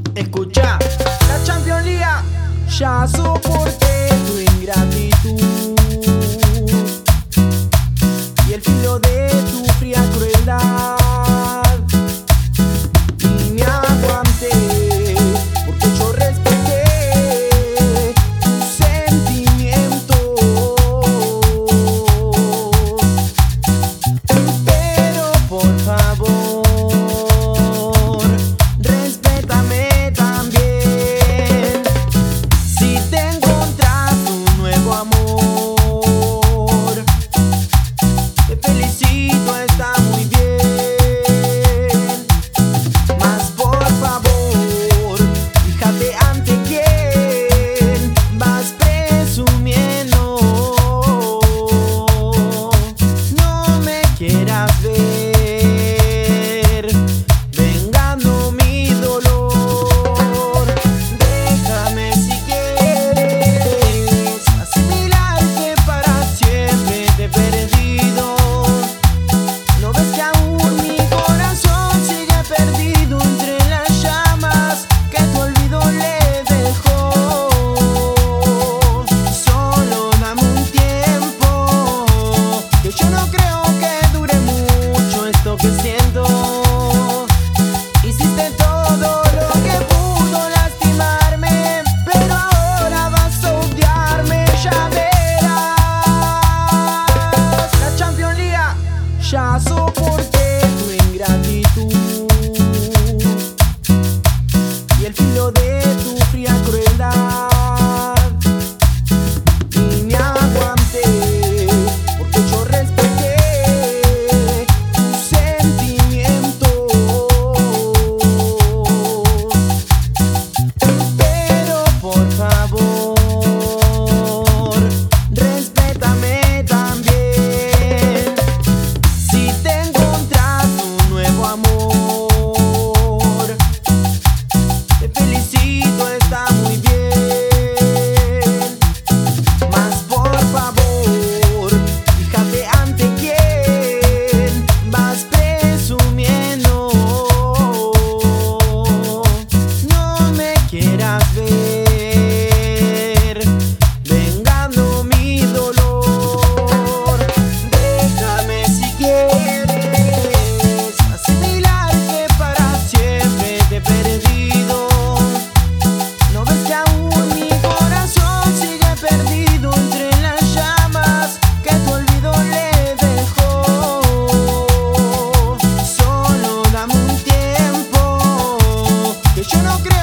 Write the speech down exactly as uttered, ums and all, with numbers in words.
Escucha, la Champions League. Ya soporté tu ingratitud y el filo de tu fría crueldad, y me aguanté porque yo respeté tus sentimientos. Pero por favor, respétame también. Si te encontrás un nuevo amor, te felicito, está muy bien. Mas por favor, fíjate ante quién vas presumiendo. No me quieras ver vengando mi dolor. Déjame si quieres asimilar que para siempre te he perdido. ¿No ves que aún mi corazón sigue perdido entre las llamas que tu olvido le dejó? Solo dame un tiempo, que yo no creo que dure mucho esto que siento. Hiciste todo lo que pudo lastimarme, pero ahora vas a odiarme, ya verás. La Champions League. Ya soporté tu ingratitud y el filo de tu fría crueldad, y me aguanté porque yo respeté tus sentimientos. Pero por favor, respétame también. Si te encontrás un nuevo amor, te felicito, está muy bien. Mas por favor, fíjate ante quién vas presumiendo. No me quieras ver vengando mi dolor. Déjame si quieres asimilar que para siempre te he perdido. ¿No ves que aún mi corazón sigue perdido entre las llamas que tu olvido le dejó? Solo dame un tiempo, que yo no creo